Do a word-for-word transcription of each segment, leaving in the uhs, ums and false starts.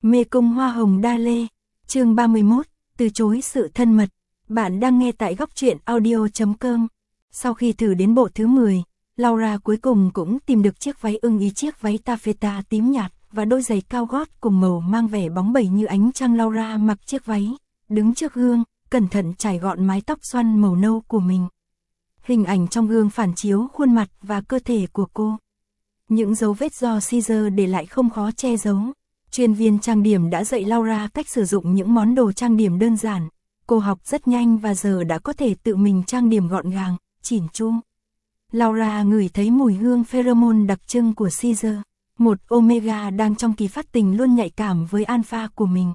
Mê cung hoa hồng đa lê, chương ba mươi mốt, từ chối sự thân mật. Bạn đang nghe tại góc truyện audio chấm com. Sau khi thử đến bộ thứ mười, Laura cuối cùng cũng tìm được chiếc váy ưng ý, chiếc váy taffeta tím nhạt và đôi giày cao gót cùng màu mang vẻ bóng bẩy như ánh trăng. Laura mặc chiếc váy, đứng trước gương, cẩn thận chải gọn mái tóc xoăn màu nâu của mình. Hình ảnh trong gương phản chiếu khuôn mặt và cơ thể của cô. Những dấu vết do Caesar để lại không khó che giấu. Chuyên viên trang điểm đã dạy Laura cách sử dụng những món đồ trang điểm đơn giản. Cô học rất nhanh và giờ đã có thể tự mình trang điểm gọn gàng, chỉn chu. Laura ngửi thấy mùi hương pheromone đặc trưng của Caesar. Một Omega đang trong kỳ phát tình luôn nhạy cảm với Alpha của mình.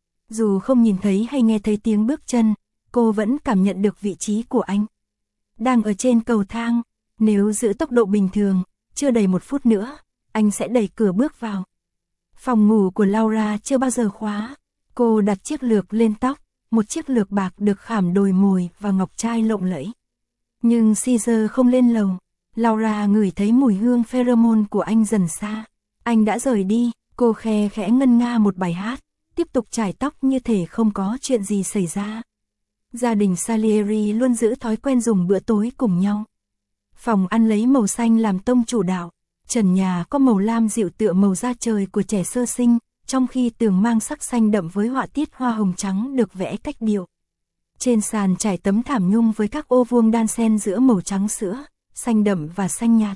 Dù không nhìn thấy hay nghe thấy tiếng bước chân, cô vẫn cảm nhận được vị trí của anh. Đang ở trên cầu thang, nếu giữ tốc độ bình thường, chưa đầy một phút nữa, anh sẽ đẩy cửa bước vào. Phòng ngủ của Laura chưa bao giờ khóa. Cô đặt chiếc lược lên tóc, một chiếc lược bạc được khảm đồi mồi và ngọc trai lộng lẫy. Nhưng Caesar không lên lầu. Laura ngửi thấy mùi hương pheromone của anh dần xa. Anh đã rời đi, cô khe khẽ ngân nga một bài hát, tiếp tục chải tóc như thể không có chuyện gì xảy ra. Gia đình Salieri luôn giữ thói quen dùng bữa tối cùng nhau. Phòng ăn lấy màu xanh làm tông chủ đạo. Trần nhà có màu lam dịu tựa màu da trời của trẻ sơ sinh, trong khi tường mang sắc xanh đậm với họa tiết hoa hồng trắng được vẽ cách điệu. Trên sàn trải tấm thảm nhung với các ô vuông đan xen giữa màu trắng sữa, xanh đậm và xanh nhạt.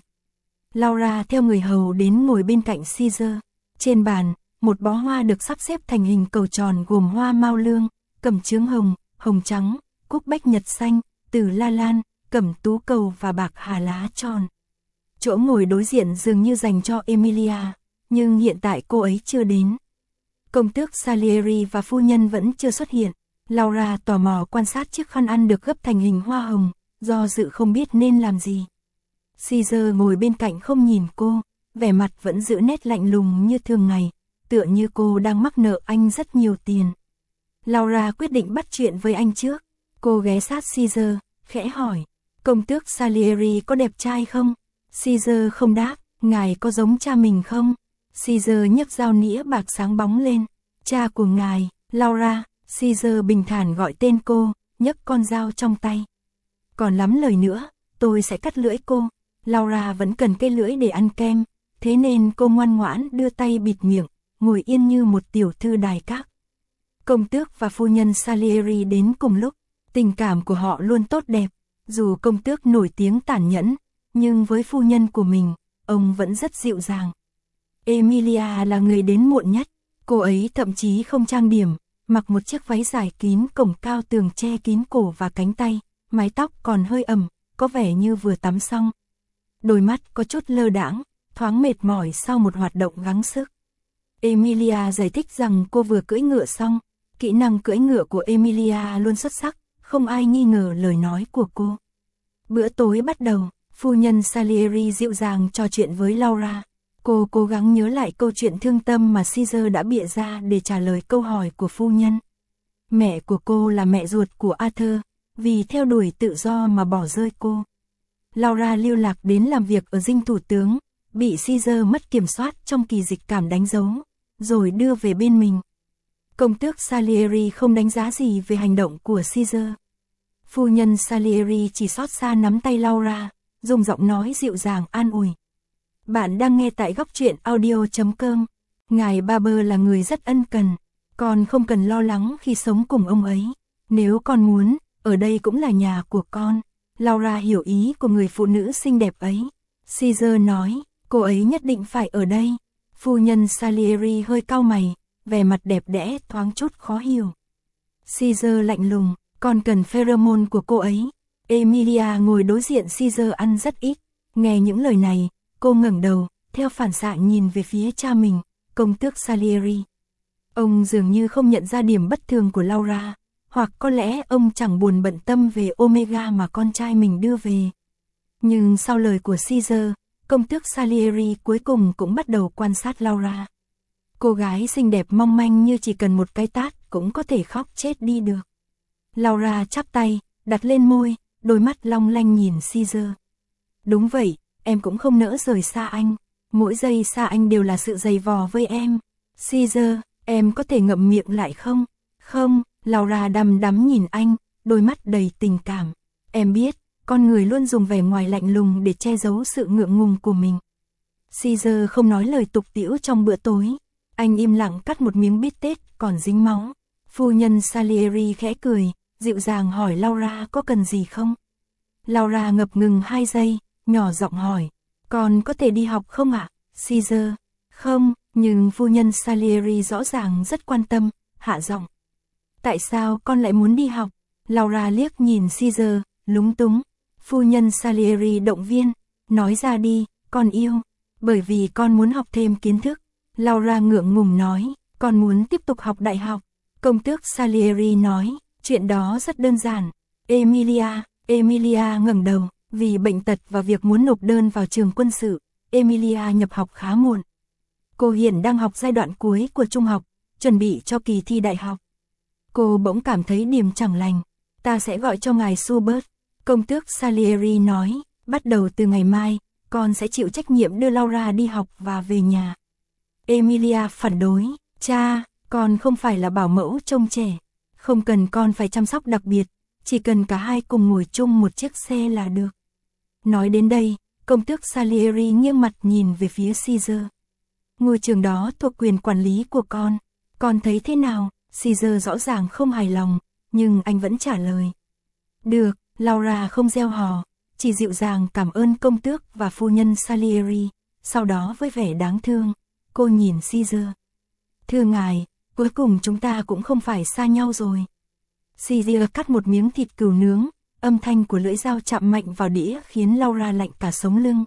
Laura theo người hầu đến ngồi bên cạnh Caesar. Trên bàn, một bó hoa được sắp xếp thành hình cầu tròn gồm hoa mao lương, cẩm chướng hồng, hồng trắng, cúc bách nhật xanh, tử la lan, cẩm tú cầu và bạc hà lá tròn. Chỗ ngồi đối diện dường như dành cho Emilia, nhưng hiện tại cô ấy chưa đến. Công tước Salieri và phu nhân vẫn chưa xuất hiện. Laura tò mò quan sát chiếc khăn ăn được gấp thành hình hoa hồng, do dự không biết nên làm gì. Caesar ngồi bên cạnh không nhìn cô, vẻ mặt vẫn giữ nét lạnh lùng như thường ngày, tựa như cô đang mắc nợ anh rất nhiều tiền. Laura quyết định bắt chuyện với anh trước. Cô ghé sát Caesar, khẽ hỏi, công tước Salieri có đẹp trai không? Caesar không đáp, ngài có giống cha mình không? Caesar nhấc dao nĩa bạc sáng bóng lên. Cha của ngài, Laura. Caesar bình thản gọi tên cô, nhấc con dao trong tay. Còn lắm lời nữa, tôi sẽ cắt lưỡi cô. Laura vẫn cần cây lưỡi để ăn kem, thế nên cô ngoan ngoãn đưa tay bịt miệng, ngồi yên như một tiểu thư đài các. Công tước và phu nhân Salieri đến cùng lúc, tình cảm của họ luôn tốt đẹp. Dù công tước nổi tiếng tàn nhẫn, nhưng với phu nhân của mình, ông vẫn rất dịu dàng. Emilia là người đến muộn nhất, cô ấy thậm chí không trang điểm, mặc một chiếc váy dài kín cổng cao tường che kín cổ và cánh tay, mái tóc còn hơi ẩm, có vẻ như vừa tắm xong. Đôi mắt có chút lơ đãng, thoáng mệt mỏi sau một hoạt động gắng sức. Emilia giải thích rằng cô vừa cưỡi ngựa xong, kỹ năng cưỡi ngựa của Emilia luôn xuất sắc, không ai nghi ngờ lời nói của cô. Bữa tối bắt đầu, phu nhân Salieri dịu dàng trò chuyện với Laura. Cô cố gắng nhớ lại câu chuyện thương tâm mà Caesar đã bịa ra để trả lời câu hỏi của phu nhân. Mẹ của cô là mẹ ruột của Arthur, vì theo đuổi tự do mà bỏ rơi cô. Laura lưu lạc đến làm việc ở dinh thủ tướng, bị Caesar mất kiểm soát trong kỳ dịch cảm đánh dấu, rồi đưa về bên mình. Công tước Salieri không đánh giá gì về hành động của Caesar. Phu nhân Salieri chỉ xót xa nắm tay Laura, dùng giọng nói dịu dàng an ủi. Bạn đang nghe tại góc truyện audio chấm com. Ngài Barber là người rất ân cần, con không cần lo lắng khi sống cùng ông ấy. Nếu con muốn, ở đây cũng là nhà của con. Laura hiểu ý của người phụ nữ xinh đẹp ấy. Caesar nói, cô ấy nhất định phải ở đây. Phu nhân Salieri hơi cau mày, vẻ mặt đẹp đẽ thoáng chút khó hiểu. Caesar lạnh lùng, con cần pheromone của cô ấy. Emilia ngồi đối diện Caesar ăn rất ít. Nghe những lời này, cô ngẩng đầu, theo phản xạ nhìn về phía cha mình, công tước Salieri. Ông dường như không nhận ra điểm bất thường của Laura, hoặc có lẽ ông chẳng buồn bận tâm về Omega mà con trai mình đưa về. Nhưng sau lời của Caesar, công tước Salieri cuối cùng cũng bắt đầu quan sát Laura. Cô gái xinh đẹp mong manh như chỉ cần một cái tát cũng có thể khóc chết đi được. Laura chắp tay, đặt lên môi, đôi mắt long lanh nhìn Caesar. Đúng vậy, em cũng không nỡ rời xa anh. Mỗi giây xa anh đều là sự dày vò với em. Caesar, Em có thể ngậm miệng lại không? Không, Laura đăm đắm nhìn anh, đôi mắt đầy tình cảm. Em biết, con người luôn dùng vẻ ngoài lạnh lùng để che giấu sự ngượng ngùng của mình. Caesar không nói lời tục tĩu trong bữa tối. Anh im lặng cắt một miếng bít tết còn dính máu. Phu nhân Salieri khẽ cười, dịu dàng hỏi Laura có cần gì không? Laura ngập ngừng hai giây, nhỏ giọng hỏi, con có thể đi học không ạ? Caesar, không, nhưng phu nhân Salieri rõ ràng rất quan tâm, hạ giọng. Tại sao con lại muốn đi học? Laura liếc nhìn Caesar, lúng túng. Phu nhân Salieri động viên, nói ra đi, con yêu. Bởi vì con muốn học thêm kiến thức. Laura ngượng ngùng nói, con muốn tiếp tục học đại học. Công tước Salieri nói, chuyện đó rất đơn giản. Emilia, Emilia ngẩng đầu, vì bệnh tật và việc muốn nộp đơn vào trường quân sự, Emilia nhập học khá muộn. Cô hiện đang học giai đoạn cuối của trung học, chuẩn bị cho kỳ thi đại học. Cô bỗng cảm thấy điềm chẳng lành. Ta sẽ gọi cho ngài Schubert. Công tước Salieri nói, bắt đầu từ ngày mai, con sẽ chịu trách nhiệm đưa Laura đi học và về nhà. Emilia phản đối, cha, con không phải là bảo mẫu trông trẻ. Không cần con phải chăm sóc đặc biệt, chỉ cần cả hai cùng ngồi chung một chiếc xe là được. Nói đến đây, công tước Salieri nghiêng mặt nhìn về phía Caesar. Ngôi trường đó thuộc quyền quản lý của con. Con thấy thế nào? Caesar rõ ràng không hài lòng, nhưng anh vẫn trả lời. Được, Laura không gieo hò, chỉ dịu dàng cảm ơn công tước và phu nhân Salieri. Sau đó với vẻ đáng thương, cô nhìn Caesar. Thưa ngài, cuối cùng chúng ta cũng không phải xa nhau rồi. Caesar cắt một miếng thịt cừu nướng, âm thanh của lưỡi dao chạm mạnh vào đĩa khiến Laura lạnh cả sống lưng.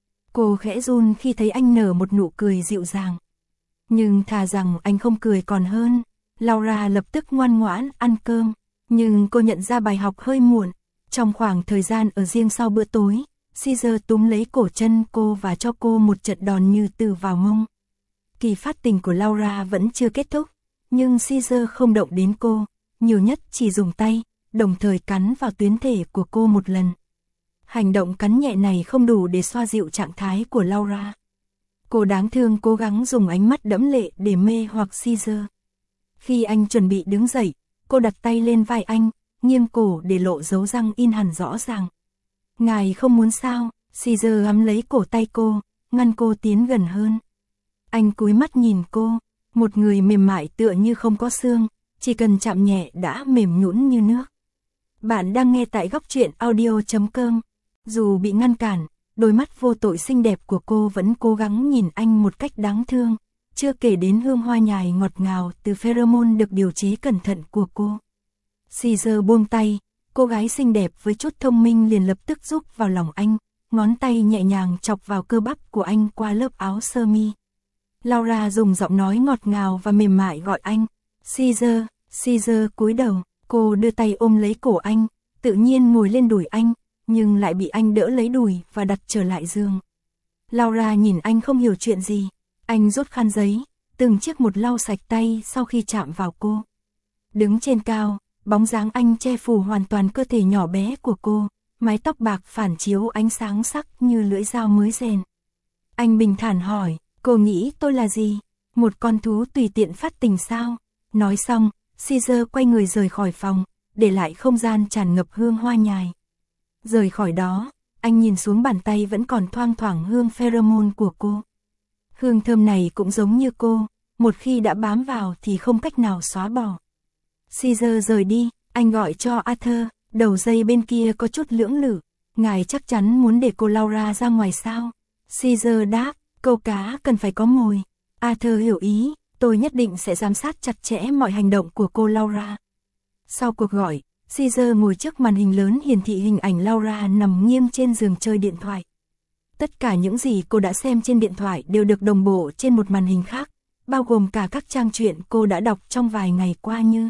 Cô khẽ run khi thấy anh nở một nụ cười dịu dàng. Nhưng thà rằng anh không cười còn hơn. Laura lập tức ngoan ngoãn ăn cơm, nhưng cô nhận ra bài học hơi muộn. Trong khoảng thời gian ở riêng sau bữa tối, Caesar túm lấy cổ chân cô và cho cô một trận đòn như từ vào mông. Kỳ phát tình của Laura vẫn chưa kết thúc, nhưng Caesar không động đến cô, nhiều nhất chỉ dùng tay, đồng thời cắn vào tuyến thể của cô một lần. Hành động cắn nhẹ này không đủ để xoa dịu trạng thái của Laura. Cô đáng thương cố gắng dùng ánh mắt đẫm lệ để mê hoặc Caesar. Khi anh chuẩn bị đứng dậy, cô đặt tay lên vai anh, nghiêng cổ để lộ dấu răng in hẳn rõ ràng. Ngài không muốn sao? Caesar gắm lấy cổ tay cô, ngăn cô tiến gần hơn. Anh cúi mắt nhìn cô, một người mềm mại tựa như không có xương, chỉ cần chạm nhẹ đã mềm nhũn như nước. Bạn đang nghe tại góc truyện audio chấm com. Dù bị ngăn cản, đôi mắt vô tội xinh đẹp của cô vẫn cố gắng nhìn anh một cách đáng thương, chưa kể đến hương hoa nhài ngọt ngào từ pheromone được điều chế cẩn thận của cô. Caesar buông tay, cô gái xinh đẹp với chút thông minh liền lập tức rúc vào lòng anh, ngón tay nhẹ nhàng chọc vào cơ bắp của anh qua lớp áo sơ mi. Laura dùng giọng nói ngọt ngào và mềm mại gọi anh, Caesar. Caesar cúi đầu, cô đưa tay ôm lấy cổ anh, tự nhiên ngồi lên đùi anh, nhưng lại bị anh đỡ lấy đùi và đặt trở lại giường. Laura nhìn anh không hiểu chuyện gì, anh rút khăn giấy, từng chiếc một lau sạch tay sau khi chạm vào cô. Đứng trên cao, bóng dáng anh che phủ hoàn toàn cơ thể nhỏ bé của cô, mái tóc bạc phản chiếu ánh sáng sắc như lưỡi dao mới rèn. Anh bình thản hỏi, cô nghĩ tôi là gì? Một con thú tùy tiện phát tình sao? Nói xong, Caesar quay người rời khỏi phòng, để lại không gian tràn ngập hương hoa nhài. Rời khỏi đó, anh nhìn xuống bàn tay vẫn còn thoang thoảng hương pheromone của cô. Hương thơm này cũng giống như cô, một khi đã bám vào thì không cách nào xóa bỏ. Caesar rời đi, anh gọi cho Arthur, đầu dây bên kia có chút lưỡng lự. Ngài chắc chắn muốn để cô Laura ra ngoài sao? Caesar đáp, câu cá cần phải có mồi. Arthur hiểu ý, tôi nhất định sẽ giám sát chặt chẽ mọi hành động của cô Laura. Sau cuộc gọi, Caesar ngồi trước màn hình lớn hiển thị hình ảnh Laura nằm nghiêng trên giường chơi điện thoại. Tất cả những gì cô đã xem trên điện thoại đều được đồng bộ trên một màn hình khác, bao gồm cả các trang truyện cô đã đọc trong vài ngày qua như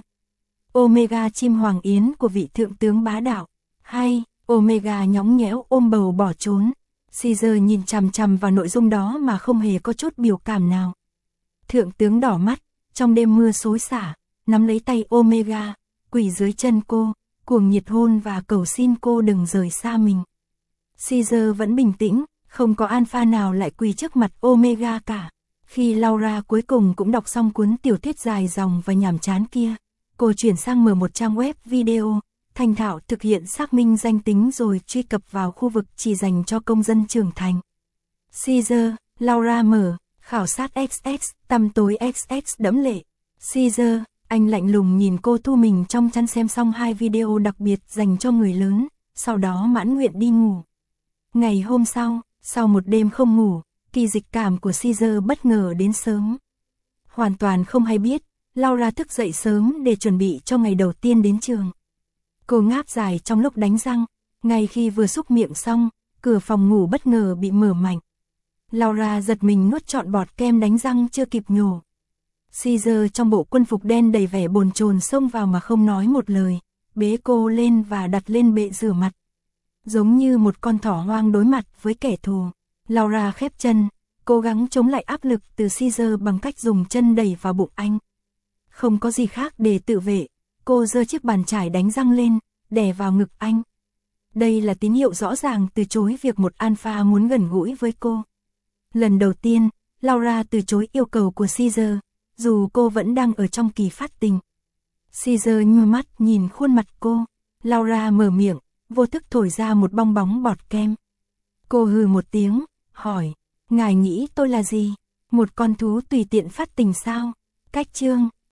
Omega chim hoàng yến của vị thượng tướng bá đạo, hay Omega nhõng nhẽo ôm bầu bỏ trốn. Caesar nhìn chằm chằm vào nội dung đó mà không hề có chút biểu cảm nào. Thượng tướng đỏ mắt, trong đêm mưa xối xả, nắm lấy tay Omega, quỳ dưới chân cô, cuồng nhiệt hôn và cầu xin cô đừng rời xa mình. Caesar vẫn bình tĩnh, không có alpha nào lại quỳ trước mặt Omega cả. Khi Laura cuối cùng cũng đọc xong cuốn tiểu thuyết dài dòng và nhàm chán kia, cô chuyển sang mở một trang web video, thành thạo thực hiện xác minh danh tính rồi truy cập vào khu vực chỉ dành cho công dân trưởng thành. Caesar, Laura mở, khảo sát ích ích, tăm tối ích ích đẫm lệ. Caesar, anh lạnh lùng nhìn cô thu mình trong chăn xem xong hai video đặc biệt dành cho người lớn, sau đó mãn nguyện đi ngủ. Ngày hôm sau, sau một đêm không ngủ, kỳ dịch cảm của Caesar bất ngờ đến sớm. Hoàn toàn không hay biết, Laura thức dậy sớm để chuẩn bị cho ngày đầu tiên đến trường. Cô ngáp dài trong lúc đánh răng, ngay khi vừa súc miệng xong, cửa phòng ngủ bất ngờ bị mở mạnh. Laura giật mình nuốt trọn bọt kem đánh răng chưa kịp nhổ. Caesar trong bộ quân phục đen đầy vẻ bồn chồn xông vào mà không nói một lời, bế cô lên và đặt lên bệ rửa mặt. Giống như một con thỏ hoang đối mặt với kẻ thù, Laura khép chân, cố gắng chống lại áp lực từ Caesar bằng cách dùng chân đẩy vào bụng anh. Không có gì khác để tự vệ, cô giơ chiếc bàn chải đánh răng lên, đè vào ngực anh. Đây là tín hiệu rõ ràng từ chối việc một alpha muốn gần gũi với cô. Lần đầu tiên, Laura từ chối yêu cầu của Caesar, dù cô vẫn đang ở trong kỳ phát tình. Caesar nheo mắt nhìn khuôn mặt cô, Laura mở miệng, vô thức thổi ra một bong bóng bọt kem. Cô hừ một tiếng, hỏi, ngài nghĩ tôi là gì? Một con thú tùy tiện phát tình sao? Cách chương